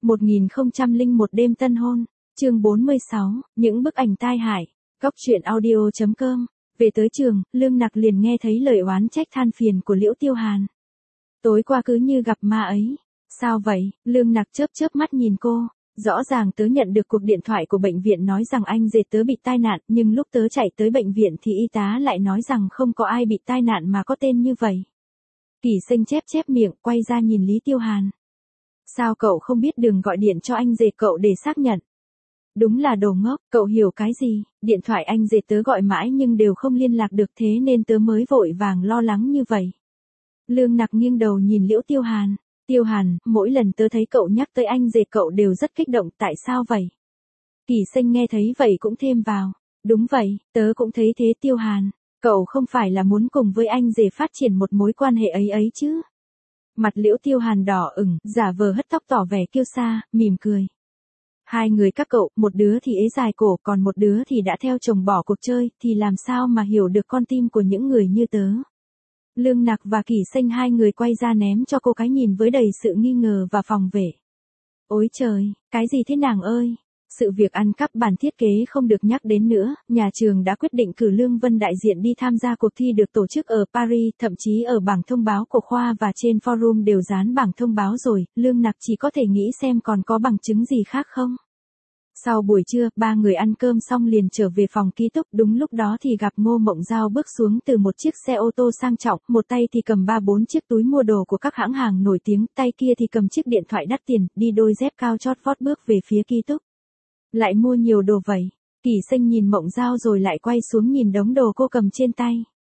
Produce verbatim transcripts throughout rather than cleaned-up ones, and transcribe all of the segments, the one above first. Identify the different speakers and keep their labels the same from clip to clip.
Speaker 1: một nghìn không trăm lẻ một đêm tân hôn, chương bốn mươi sáu, những bức ảnh tai hại, góc truyện audio chấm com. Về tới trường, Lương Nặc liền nghe thấy lời oán trách than phiền của Liễu Tiêu Hàn. Tối qua cứ như gặp ma ấy. Sao vậy? Lương Nặc chớp chớp mắt nhìn cô. Rõ ràng tớ nhận được cuộc điện thoại của bệnh viện nói rằng anh rể tớ bị tai nạn, nhưng lúc tớ chạy tới bệnh viện thì y tá lại nói rằng không có ai bị tai nạn mà có tên như vậy. Kỳ Sinh chép chép miệng, quay ra nhìn Lý Tiêu Hàn. Sao cậu không biết đường gọi điện cho anh rể cậu để xác nhận? Đúng là đồ ngốc, cậu hiểu cái gì? Điện thoại anh rể tớ gọi mãi nhưng đều không liên lạc được, thế nên tớ mới vội vàng lo lắng như vậy. Lương Nặc nghiêng đầu nhìn Liễu Tiêu Hàn. Tiêu Hàn, mỗi lần tớ thấy cậu nhắc tới anh rể cậu đều rất kích động, tại sao vậy? Kỳ Sinh nghe thấy vậy cũng thêm vào. Đúng vậy, tớ cũng thấy thế Tiêu Hàn. Cậu không phải là muốn cùng với anh rể phát triển một mối quan hệ ấy ấy chứ? Mặt Liễu Tiêu Hàn đỏ ửng, giả vờ hất tóc tỏ vẻ kiêu sa, mỉm cười. Hai người các cậu, một đứa thì ế dài cổ, còn một đứa thì đã theo chồng bỏ cuộc chơi, thì làm sao mà hiểu được con tim của những người như tớ? Lương Nặc và Kỳ Sinh hai người quay ra ném cho cô cái nhìn với đầy sự nghi ngờ và phòng vệ. Ôi trời, cái gì thế nàng ơi? Sự việc ăn cắp bản thiết kế không được nhắc đến nữa, nhà trường đã quyết định cử Lương Vân đại diện đi tham gia cuộc thi được tổ chức ở Paris, thậm chí ở bảng thông báo của khoa và trên forum đều dán bảng thông báo rồi, Lương Nặc chỉ có thể nghĩ xem còn có bằng chứng gì khác không. Sau buổi trưa, ba người ăn cơm xong liền trở về phòng ký túc, đúng lúc đó thì gặp Ngô Mộng Giao bước xuống từ một chiếc xe ô tô sang trọng, một tay thì cầm ba bốn chiếc túi mua đồ của các hãng hàng nổi tiếng, tay kia thì cầm chiếc điện thoại đắt tiền, đi đôi dép cao chót vót bước về phía ký túc. Lại mua nhiều đồ vậy? Kỳ Sinh nhìn Mộng Giao rồi lại quay xuống nhìn đống đồ cô cầm trên tay.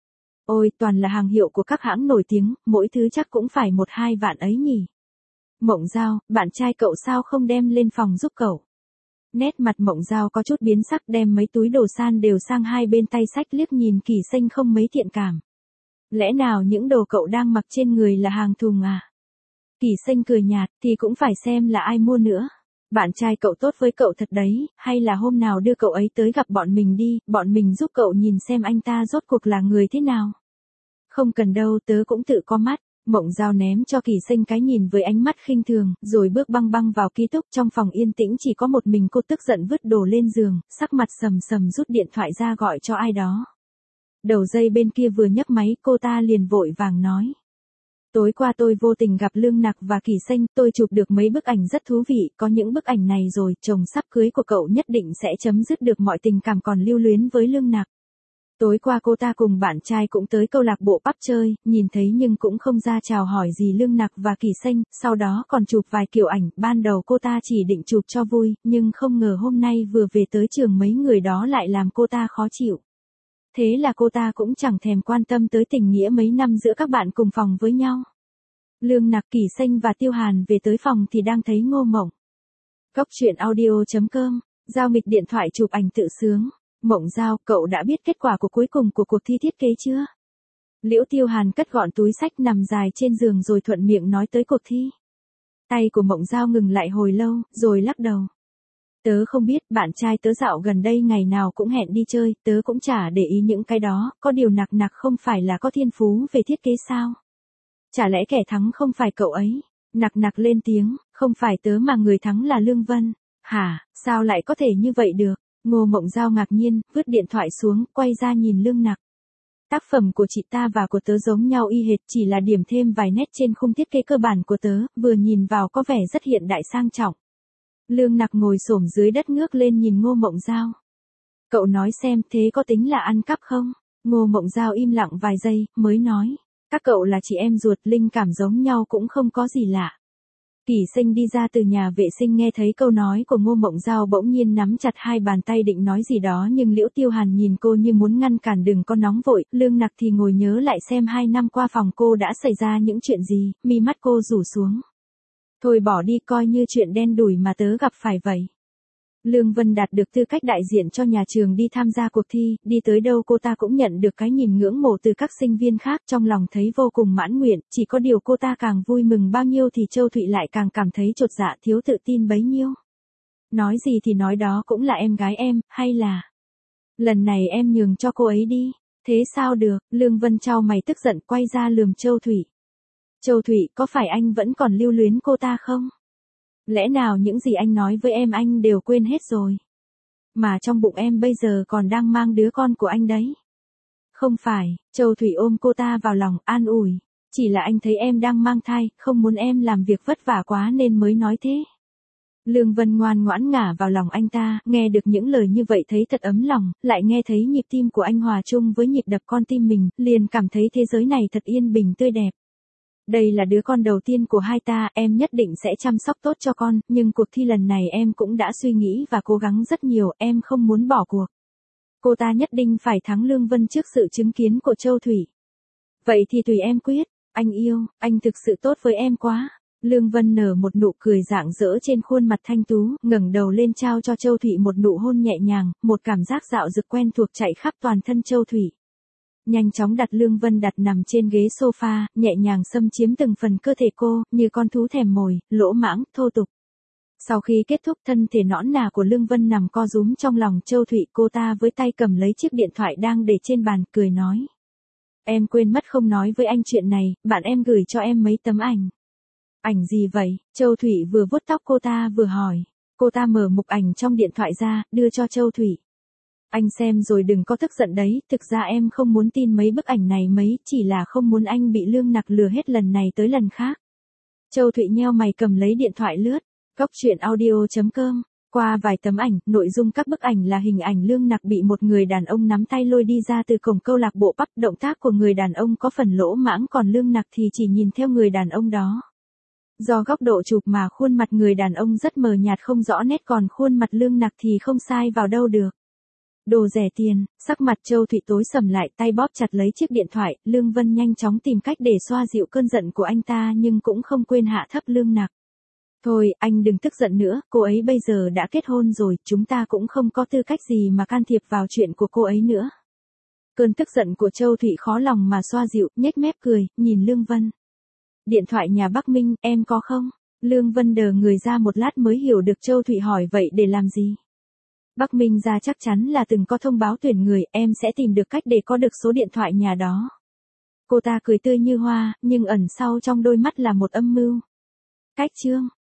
Speaker 1: Ôi, toàn là hàng hiệu của các hãng nổi tiếng, mỗi thứ chắc cũng phải một hai vạn ấy nhỉ. Mộng Giao, bạn trai cậu sao không đem lên phòng giúp cậu? Nét mặt Mộng Giao có chút biến sắc, đem mấy túi đồ san đều sang hai bên tay xách, liếc nhìn Kỳ Sinh không mấy thiện cảm. Lẽ nào những đồ cậu đang mặc trên người là hàng thùng à? Kỳ Sinh cười nhạt, thì cũng phải xem là ai mua nữa. Bạn trai cậu tốt với cậu thật đấy, hay là hôm nào đưa cậu ấy tới gặp bọn mình đi, bọn mình giúp cậu nhìn xem anh ta rốt cuộc là người thế nào. Không cần đâu, tớ cũng tự có mắt. Mộng Giao ném cho Kỳ Sinh cái nhìn với ánh mắt khinh thường, rồi bước băng băng vào ký túc. Trong phòng yên tĩnh chỉ có một mình cô, tức giận vứt đồ lên giường, sắc mặt sầm sầm rút điện thoại ra gọi cho ai đó. Đầu dây bên kia vừa nhấc máy, cô ta liền vội vàng nói. Tối qua tôi vô tình gặp Lương Nặc và Kỳ Sinh, tôi chụp được mấy bức ảnh rất thú vị, có những bức ảnh này rồi, chồng sắp cưới của cậu nhất định sẽ chấm dứt được mọi tình cảm còn lưu luyến với Lương Nặc. Tối qua cô ta cùng bạn trai cũng tới câu lạc bộ pub chơi, nhìn thấy nhưng cũng không ra chào hỏi gì Lương Nặc và Kỳ Sinh, sau đó còn chụp vài kiểu ảnh, ban đầu cô ta chỉ định chụp cho vui, nhưng không ngờ hôm nay vừa về tới trường mấy người đó lại làm cô ta khó chịu. Thế là cô ta cũng chẳng thèm quan tâm tới tình nghĩa mấy năm giữa các bạn cùng phòng với nhau. Lương Nặc, Kỳ Sinh và Tiêu Hàn về tới phòng thì đang thấy Ngô Mộng. Góc truyện audio chấm com, Giao nghịch điện thoại chụp ảnh tự sướng. Mộng Giao, cậu đã biết kết quả của cuối cùng của cuộc thi thiết kế chưa? Liễu Tiêu Hàn cất gọn túi xách nằm dài trên giường rồi thuận miệng nói tới cuộc thi. Tay của Mộng Giao ngừng lại hồi lâu, rồi lắc đầu. Tớ không biết, bạn trai tớ dạo gần đây ngày nào cũng hẹn đi chơi, tớ cũng chả để ý những cái đó, có điều Nặc Nặc không phải là có thiên phú về thiết kế sao? Chả lẽ kẻ thắng không phải cậu ấy? Nặc Nặc lên tiếng, không phải tớ mà người thắng là Lương Vân. Hả, sao lại có thể như vậy được? Ngô Mộng Giao ngạc nhiên, vứt điện thoại xuống, quay ra nhìn Lương Nặc. Tác phẩm của chị ta và của tớ giống nhau y hệt, chỉ là điểm thêm vài nét trên khung thiết kế cơ bản của tớ, vừa nhìn vào có vẻ rất hiện đại sang trọng. Lương Nặc ngồi xổm dưới đất ngước lên nhìn Ngô Mộng Giao. Cậu nói xem, thế có tính là ăn cắp không? Ngô Mộng Giao im lặng vài giây, mới nói. Các cậu là chị em ruột, linh cảm giống nhau cũng không có gì lạ. Kỳ Sinh đi ra từ nhà vệ sinh nghe thấy câu nói của Ngô Mộng Giao bỗng nhiên nắm chặt hai bàn tay định nói gì đó, nhưng Liễu Tiêu Hàn nhìn cô như muốn ngăn cản, đừng có nóng vội. Lương Nặc thì ngồi nhớ lại xem hai năm qua phòng cô đã xảy ra những chuyện gì, mi mắt cô rủ xuống. Thôi bỏ đi, coi như chuyện đen đủi mà tớ gặp phải vậy. Lương Vân đạt được tư cách đại diện cho nhà trường đi tham gia cuộc thi, đi tới đâu cô ta cũng nhận được cái nhìn ngưỡng mộ từ các sinh viên khác, trong lòng thấy vô cùng mãn nguyện, chỉ có điều cô ta càng vui mừng bao nhiêu thì Châu Thụy lại càng cảm thấy chột dạ, thiếu tự tin bấy nhiêu. Nói gì thì nói, đó cũng là em gái em, hay là lần này em nhường cho cô ấy đi. Thế sao được? Lương Vân chau mày tức giận quay ra lườm Châu Thụy. Châu Thụy, có phải anh vẫn còn lưu luyến cô ta không? Lẽ nào những gì anh nói với em anh đều quên hết rồi? Mà trong bụng em bây giờ còn đang mang đứa con của anh đấy. Không phải, Châu Thủy ôm cô ta vào lòng, an ủi. Chỉ là anh thấy em đang mang thai, không muốn em làm việc vất vả quá nên mới nói thế. Lương Vân ngoan ngoãn ngả vào lòng anh ta, nghe được những lời như vậy thấy thật ấm lòng, lại nghe thấy nhịp tim của anh hòa chung với nhịp đập con tim mình, liền cảm thấy thế giới này thật yên bình tươi đẹp. Đây là đứa con đầu tiên của hai ta, em nhất định sẽ chăm sóc tốt cho con, nhưng cuộc thi lần này em cũng đã suy nghĩ và cố gắng rất nhiều, em không muốn bỏ cuộc. Cô ta nhất định phải thắng Lương Vân trước sự chứng kiến của Châu Thủy. Vậy thì tùy em quyết, anh yêu, anh thực sự tốt với em quá. Lương Vân nở một nụ cười rạng rỡ trên khuôn mặt thanh tú, ngẩng đầu lên trao cho Châu Thủy một nụ hôn nhẹ nhàng, một cảm giác dạo dực quen thuộc chạy khắp toàn thân Châu Thủy. Nhanh chóng đặt Lương Vân đặt nằm trên ghế sofa, nhẹ nhàng xâm chiếm từng phần cơ thể cô, như con thú thèm mồi, lỗ mãng, thô tục. Sau khi kết thúc thân thể nõn nà của Lương Vân nằm co rúm trong lòng Châu Thủy, cô ta với tay cầm lấy chiếc điện thoại đang để trên bàn, cười nói. Em quên mất không nói với anh chuyện này, bạn em gửi cho em mấy tấm ảnh. Ảnh gì vậy? Châu Thủy vừa vuốt tóc cô ta vừa hỏi. Cô ta mở mục ảnh trong điện thoại ra, đưa cho Châu Thủy. Anh xem rồi đừng có tức giận đấy, thực ra em không muốn tin mấy bức ảnh này mấy, chỉ là không muốn anh bị Lương Nặc lừa hết lần này tới lần khác. Châu Thủy nheo mày cầm lấy điện thoại lướt. Cốc truyện audio chấm com. Qua vài tấm ảnh, nội dung các bức ảnh là hình ảnh Lương Nặc bị một người đàn ông nắm tay lôi đi ra từ cổng câu lạc bộ pub. Động tác của người đàn ông có phần lỗ mãng, còn Lương Nặc thì chỉ nhìn theo người đàn ông đó. Do góc độ chụp mà khuôn mặt người đàn ông rất mờ nhạt không rõ nét, còn khuôn mặt Lương Nặc thì không sai vào đâu được. Đồ rẻ tiền, sắc mặt Châu Thủy tối sầm lại, tay bóp chặt lấy chiếc điện thoại. Lương Vân nhanh chóng tìm cách để xoa dịu cơn giận của anh ta nhưng cũng không quên hạ thấp Lương Nặc. Thôi, anh đừng tức giận nữa, cô ấy bây giờ đã kết hôn rồi, chúng ta cũng không có tư cách gì mà can thiệp vào chuyện của cô ấy nữa. Cơn tức giận của Châu Thủy khó lòng mà xoa dịu, nhếch mép cười, nhìn Lương Vân. Điện thoại nhà Bắc Minh, em có không? Lương Vân đờ người ra một lát mới hiểu được Châu Thủy hỏi vậy để làm gì. Bắc Minh ra chắc chắn là từng có thông báo tuyển người, em sẽ tìm được cách để có được số điện thoại nhà đó. Cô ta cười tươi như hoa, nhưng ẩn sau trong đôi mắt là một âm mưu. Cách chương.